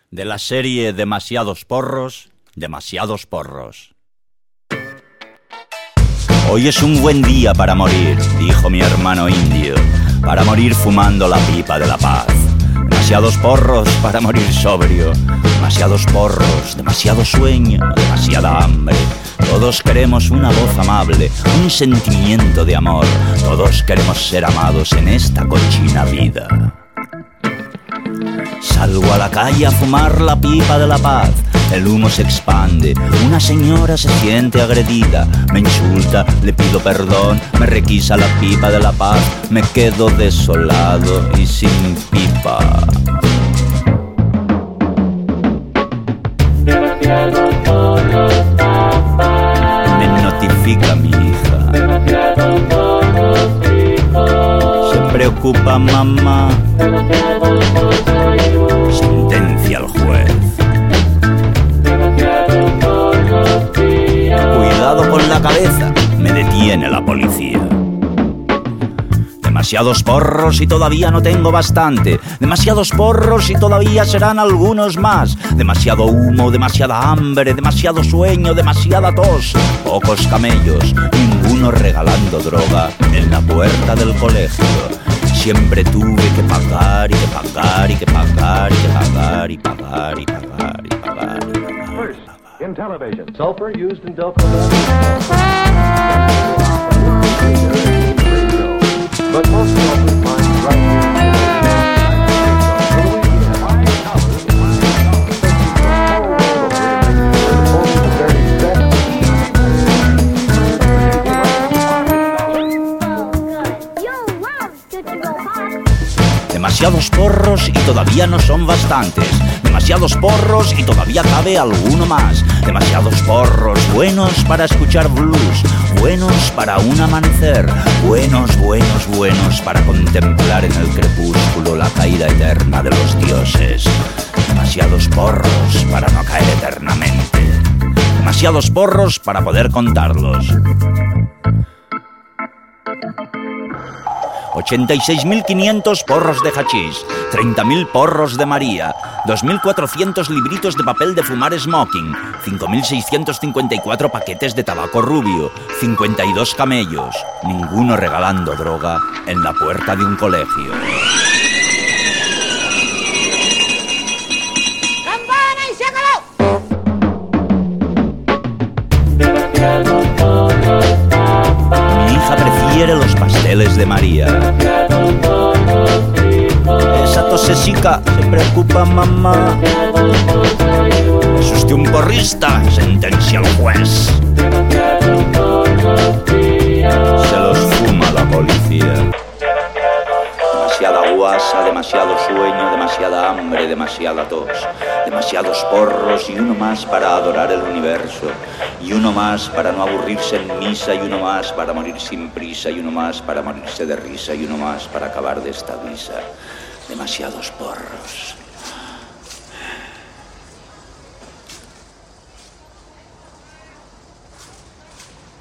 de la serie Demasiados porros, demasiados porros. Hoy es un buen día para morir, dijo mi hermano indio, para morir fumando la pipa de la paz. Demasiados porros para morir sobrio, demasiados porros, demasiado sueño, demasiada hambre. Todos queremos una voz amable, un sentimiento de amor. Todos queremos ser amados en esta cochina vida. Salgo a la calle a fumar la pipa de la paz. El humo se expande, una señora se siente agredida. Me insulta, le pido perdón, me requisa la pipa de la paz. Me quedo desolado y sin pipa. Me notifica mi hija. Se preocupa mamá. Sentencia al juez. Cuidado con la cabeza, me detiene la policía. Demasiados porros y todavía no tengo bastante. Demasiados porros y todavía serán algunos más. Demasiado humo, demasiada hambre, demasiado sueño, demasiada tos. Pocos camellos, ninguno regalando droga en la puerta del colegio. Siempre tuve que pagar y que pagar y que pagar y que pagar y pagar y pagar y pagar. First, in television, sulfur used in Delco. But most sulfur finds right here. Demasiados porros y todavía no son bastantes. Demasiados porros y todavía cabe alguno más. Demasiados porros, buenos para escuchar blues, buenos para un amanecer, buenos, buenos, buenos para contemplar en el crepúsculo la caída eterna de los dioses. Demasiados porros para no caer eternamente. Demasiados porros para poder contarlos. 86.500 porros de hachís, 30.000 porros de María, 2.400 libritos de papel de fumar smoking, 5.654 paquetes de tabaco rubio, 52 camellos, ninguno regalando droga en la puerta de un colegio. ¡Campana y se acabó! Mi hija prefiere los pasteles de María. Esa tosesica, se preocupa mamá. Es usted un porrista, sentencia al juez. Se los fuma la policía. Demasiada guasa, demasiado sueño, demasiada hambre, demasiada tos. Demasiados porros y uno más para adorar el universo. Y uno más para no aburrirse en misa. Y uno más para morir sin prisa. Y uno más para morirse de risa. Y uno más para acabar de esta visa. Demasiados porros.